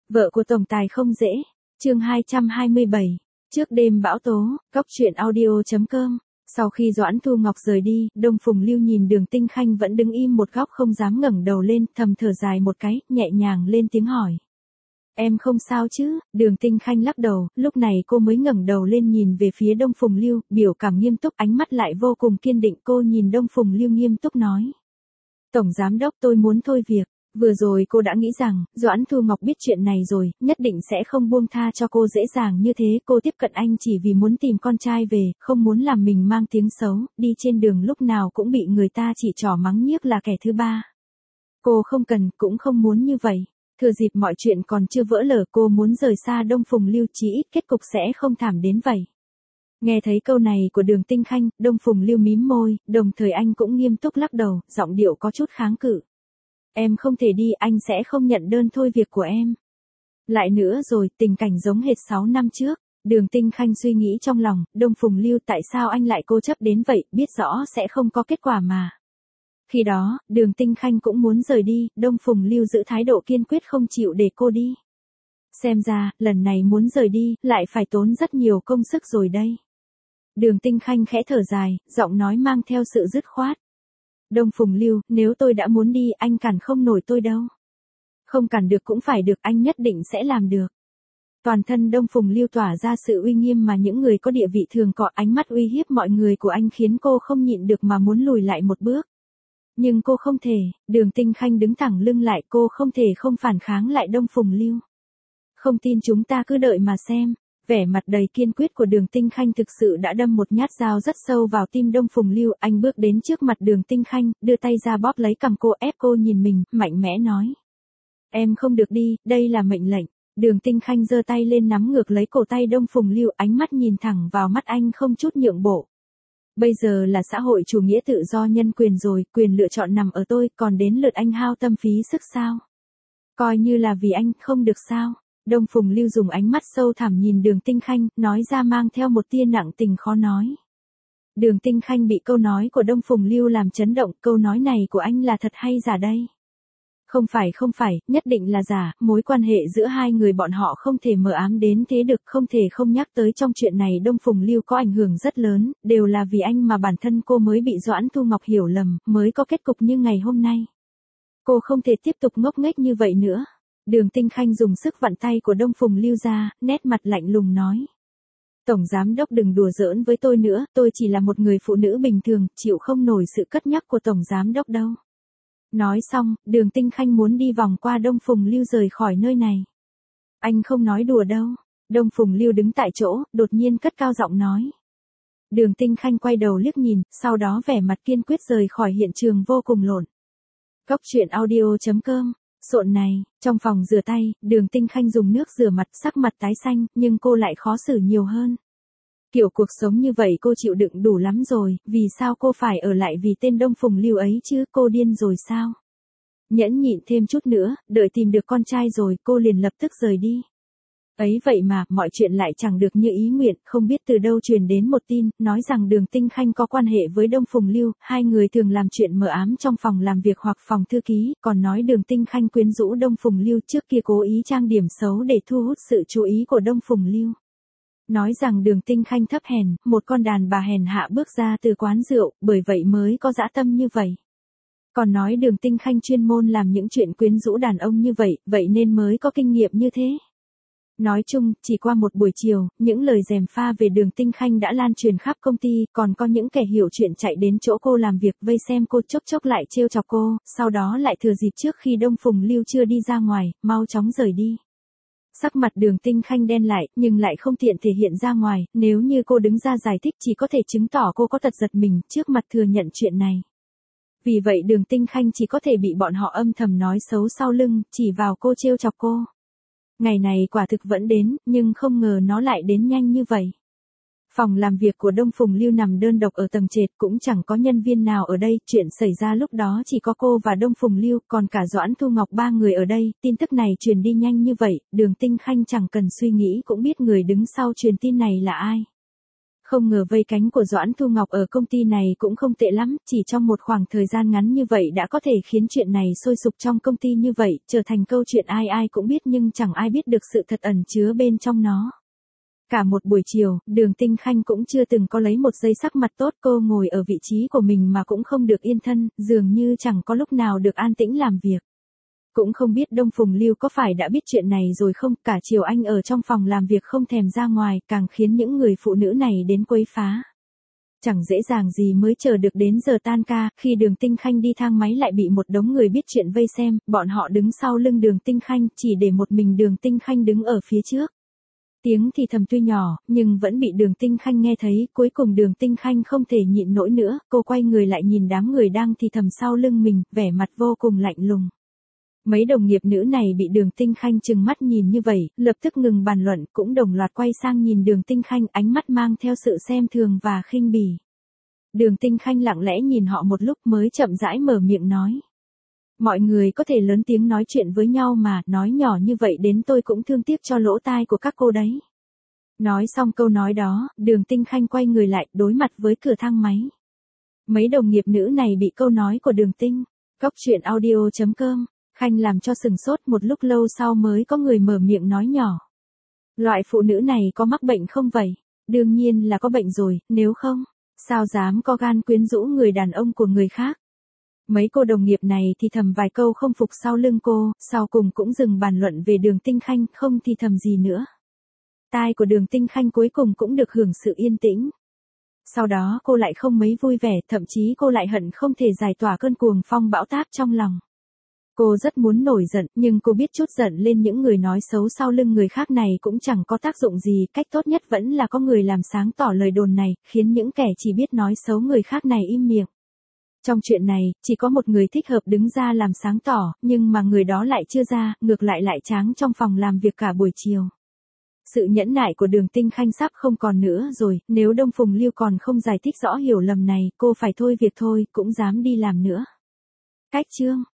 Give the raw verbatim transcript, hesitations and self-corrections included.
Vợ của tổng tài không dễ. Chương hai trăm hai mươi bảy. Trước đêm bão tố, góc truyện audio chấm com. Sau khi Doãn Thu Ngọc rời đi, Đông Phùng Lưu nhìn Đường Tinh Khanh vẫn đứng im một góc không dám ngẩng đầu lên, thầm thở dài một cái, nhẹ nhàng lên tiếng hỏi. Em không sao chứ? Đường Tinh Khanh lắc đầu, lúc này cô mới ngẩng đầu lên nhìn về phía Đông Phùng Lưu, biểu cảm nghiêm túc, ánh mắt lại vô cùng kiên định. Cô nhìn Đông Phùng Lưu nghiêm túc nói. Tổng giám đốc, tôi muốn thôi việc. Vừa rồi cô đã nghĩ rằng, Doãn Thu Ngọc biết chuyện này rồi, nhất định sẽ không buông tha cho cô dễ dàng như thế. Cô tiếp cận anh chỉ vì muốn tìm con trai về, không muốn làm mình mang tiếng xấu, đi trên đường lúc nào cũng bị người ta chỉ trỏ mắng nhiếc là kẻ thứ ba. Cô không cần, cũng không muốn như vậy. Thừa dịp mọi chuyện còn chưa vỡ lở, cô muốn rời xa Đông Phùng Lưu, chí ít kết cục sẽ không thảm đến vậy. Nghe thấy câu này của Đường Tinh Khanh, Đông Phùng Lưu mím môi, đồng thời anh cũng nghiêm túc lắc đầu, giọng điệu có chút kháng cự. Em không thể đi, anh sẽ không nhận đơn thôi việc của em. Lại nữa rồi, tình cảnh giống hệt sáu năm trước. Đường Tinh Khanh suy nghĩ trong lòng, Đông Phùng Lưu, tại sao anh lại cố chấp đến vậy, biết rõ sẽ không có kết quả mà. Khi đó, Đường Tinh Khanh cũng muốn rời đi, Đông Phùng Lưu giữ thái độ kiên quyết không chịu để cô đi. Xem ra, lần này muốn rời đi, lại phải tốn rất nhiều công sức rồi đây. Đường Tinh Khanh khẽ thở dài, giọng nói mang theo sự dứt khoát. Đông Phùng Lưu, nếu tôi đã muốn đi, anh cản không nổi tôi đâu. Không cản được cũng phải được, anh nhất định sẽ làm được. Toàn thân Đông Phùng Lưu tỏa ra sự uy nghiêm mà những người có địa vị thường có, ánh mắt uy hiếp mọi người của anh khiến cô không nhịn được mà muốn lùi lại một bước. Nhưng cô không thể. Đường Tinh Khanh đứng thẳng lưng lại, cô không thể không phản kháng lại Đông Phùng Lưu. Không tin chúng ta cứ đợi mà xem. Vẻ mặt đầy kiên quyết của Đường Tinh Khanh thực sự đã đâm một nhát dao rất sâu vào tim Đông Phùng Lưu. Anh bước đến trước mặt Đường Tinh Khanh, đưa tay ra bóp lấy cằm cô, ép cô nhìn mình, mạnh mẽ nói. Em không được đi, đây là mệnh lệnh. Đường Tinh Khanh giơ tay lên nắm ngược lấy cổ tay Đông Phùng Lưu, ánh mắt nhìn thẳng vào mắt anh không chút nhượng bộ. Bây giờ là xã hội chủ nghĩa tự do nhân quyền rồi, quyền lựa chọn nằm ở tôi, còn đến lượt anh hao tâm phí sức sao? Coi như là vì anh, không được sao? Đông Phùng Lưu dùng ánh mắt sâu thẳm nhìn Đường Tinh Khanh, nói ra mang theo một tia nặng tình khó nói. Đường Tinh Khanh bị câu nói của Đông Phùng Lưu làm chấn động, câu nói này của anh là thật hay giả đây? Không phải không phải, nhất định là giả, mối quan hệ giữa hai người bọn họ không thể mờ ám đến thế được, không thể không nhắc tới trong chuyện này. Đông Phùng Lưu có ảnh hưởng rất lớn, đều là vì anh mà bản thân cô mới bị Doãn Thu Ngọc hiểu lầm, mới có kết cục như ngày hôm nay. Cô không thể tiếp tục ngốc nghếch như vậy nữa. Đường Tinh Khanh dùng sức vặn tay của Đông Phùng Lưu ra, nét mặt lạnh lùng nói. Tổng giám đốc đừng đùa giỡn với tôi nữa, tôi chỉ là một người phụ nữ bình thường, chịu không nổi sự cất nhắc của Tổng giám đốc đâu. Nói xong, Đường Tinh Khanh muốn đi vòng qua Đông Phùng Lưu rời khỏi nơi này. Anh không nói đùa đâu. Đông Phùng Lưu đứng tại chỗ, đột nhiên cất cao giọng nói. Đường Tinh Khanh quay đầu liếc nhìn, sau đó vẻ mặt kiên quyết rời khỏi hiện trường vô cùng lộn. Góc truyện audio chấm com. Sộn này, trong phòng rửa tay, Đường Tinh Khanh dùng nước rửa mặt, sắc mặt tái xanh, nhưng cô lại khó xử nhiều hơn. Kiểu cuộc sống như vậy cô chịu đựng đủ lắm rồi, vì sao cô phải ở lại vì tên Đông Phùng Lưu ấy chứ, cô điên rồi sao? Nhẫn nhịn thêm chút nữa, đợi tìm được con trai rồi, cô liền lập tức rời đi. Ấy vậy mà, mọi chuyện lại chẳng được như ý nguyện, không biết từ đâu truyền đến một tin, nói rằng Đường Tinh Khanh có quan hệ với Đông Phùng Lưu, hai người thường làm chuyện mờ ám trong phòng làm việc hoặc phòng thư ký, còn nói Đường Tinh Khanh quyến rũ Đông Phùng Lưu, trước kia cố ý trang điểm xấu để thu hút sự chú ý của Đông Phùng Lưu. Nói rằng Đường Tinh Khanh thấp hèn, một con đàn bà hèn hạ bước ra từ quán rượu, bởi vậy mới có dã tâm như vậy. Còn nói Đường Tinh Khanh chuyên môn làm những chuyện quyến rũ đàn ông như vậy, vậy nên mới có kinh nghiệm như thế. Nói chung, chỉ qua một buổi chiều, những lời gièm pha về Đường Tinh Khanh đã lan truyền khắp công ty, còn có những kẻ hiểu chuyện chạy đến chỗ cô làm việc vây xem cô, chốc chốc lại trêu chọc cô, sau đó lại thừa dịp trước khi Đông Phùng Lưu chưa đi ra ngoài, mau chóng rời đi. Sắc mặt Đường Tinh Khanh đen lại, nhưng lại không tiện thể hiện ra ngoài, nếu như cô đứng ra giải thích chỉ có thể chứng tỏ cô có tật giật mình trước mặt thừa nhận chuyện này. Vì vậy Đường Tinh Khanh chỉ có thể bị bọn họ âm thầm nói xấu sau lưng, chỉ vào cô trêu chọc cô. Ngày này quả thực vẫn đến, nhưng không ngờ nó lại đến nhanh như vậy. Phòng làm việc của Đông Phùng Lưu nằm đơn độc ở tầng trệt, cũng chẳng có nhân viên nào ở đây, chuyện xảy ra lúc đó chỉ có cô và Đông Phùng Lưu, còn cả Doãn Thu Ngọc ba người ở đây, tin tức này truyền đi nhanh như vậy, Đường Tinh Khanh chẳng cần suy nghĩ cũng biết người đứng sau truyền tin này là ai. Không ngờ vây cánh của Doãn Thu Ngọc ở công ty này cũng không tệ lắm, chỉ trong một khoảng thời gian ngắn như vậy đã có thể khiến chuyện này sôi sục trong công ty như vậy, trở thành câu chuyện ai ai cũng biết nhưng chẳng ai biết được sự thật ẩn chứa bên trong nó. Cả một buổi chiều, Đường Tinh Khanh cũng chưa từng có lấy một giây sắc mặt tốt, cô ngồi ở vị trí của mình mà cũng không được yên thân, dường như chẳng có lúc nào được an tĩnh làm việc. Cũng không biết Đông Phùng Lưu có phải đã biết chuyện này rồi không, cả chiều anh ở trong phòng làm việc không thèm ra ngoài, càng khiến những người phụ nữ này đến quấy phá. Chẳng dễ dàng gì mới chờ được đến giờ tan ca, khi Đường Tinh Khanh đi thang máy lại bị một đống người biết chuyện vây xem, bọn họ đứng sau lưng Đường Tinh Khanh, chỉ để một mình Đường Tinh Khanh đứng ở phía trước. Tiếng thì thầm tuy nhỏ, nhưng vẫn bị Đường Tinh Khanh nghe thấy, cuối cùng Đường Tinh Khanh không thể nhịn nổi nữa, cô quay người lại nhìn đám người đang thì thầm sau lưng mình, vẻ mặt vô cùng lạnh lùng. Mấy đồng nghiệp nữ này bị Đường Tinh Khanh trừng mắt nhìn như vậy, lập tức ngừng bàn luận, cũng đồng loạt quay sang nhìn Đường Tinh Khanh, ánh mắt mang theo sự xem thường và khinh bỉ. Đường Tinh Khanh lặng lẽ nhìn họ một lúc mới chậm rãi mở miệng nói. Mọi người có thể lớn tiếng nói chuyện với nhau mà, nói nhỏ như vậy đến tôi cũng thương tiếc cho lỗ tai của các cô đấy. Nói xong câu nói đó, Đường Tinh Khanh quay người lại, đối mặt với cửa thang máy. Mấy đồng nghiệp nữ này bị câu nói của Đường Tinh. Cóc truyện audio chấm com, Khanh làm cho sừng sốt, một lúc lâu sau mới có người mở miệng nói nhỏ. Loại phụ nữ này có mắc bệnh không vậy? Đương nhiên là có bệnh rồi, nếu không, sao dám có gan quyến rũ người đàn ông của người khác? Mấy cô đồng nghiệp này thì thầm vài câu không phục sau lưng cô, sau cùng cũng dừng bàn luận về Đường Tinh Khanh, không thì thầm gì nữa. Tai của Đường Tinh Khanh cuối cùng cũng được hưởng sự yên tĩnh. Sau đó cô lại không mấy vui vẻ, thậm chí cô lại hận không thể giải tỏa cơn cuồng phong bão táp trong lòng. Cô rất muốn nổi giận, nhưng cô biết chút giận lên những người nói xấu sau lưng người khác này cũng chẳng có tác dụng gì, cách tốt nhất vẫn là có người làm sáng tỏ lời đồn này, khiến những kẻ chỉ biết nói xấu người khác này im miệng. Trong chuyện này, chỉ có một người thích hợp đứng ra làm sáng tỏ, nhưng mà người đó lại chưa ra, ngược lại lại tráng trong phòng làm việc cả buổi chiều. Sự nhẫn nại của Đường Tinh Khanh sắp không còn nữa rồi, nếu Đông Phùng Lưu còn không giải thích rõ hiểu lầm này, cô phải thôi việc thôi, cũng dám đi làm nữa. Cách chương